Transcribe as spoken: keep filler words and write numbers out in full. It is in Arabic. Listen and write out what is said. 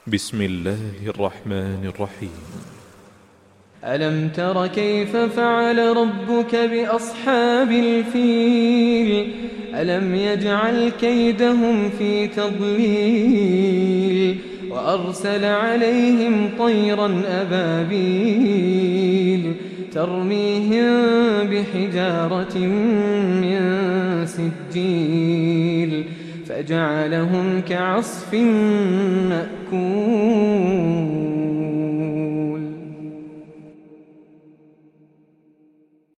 بسم الله الرحمن الرحيم. ألم تر كيف فعل ربك بأصحاب الفيل ألم يجعل كيدهم في تضليل وأرسل عليهم طيرا أبابيل ترميهم بحجارة من سجيل فجعلهم كعصف مأكول.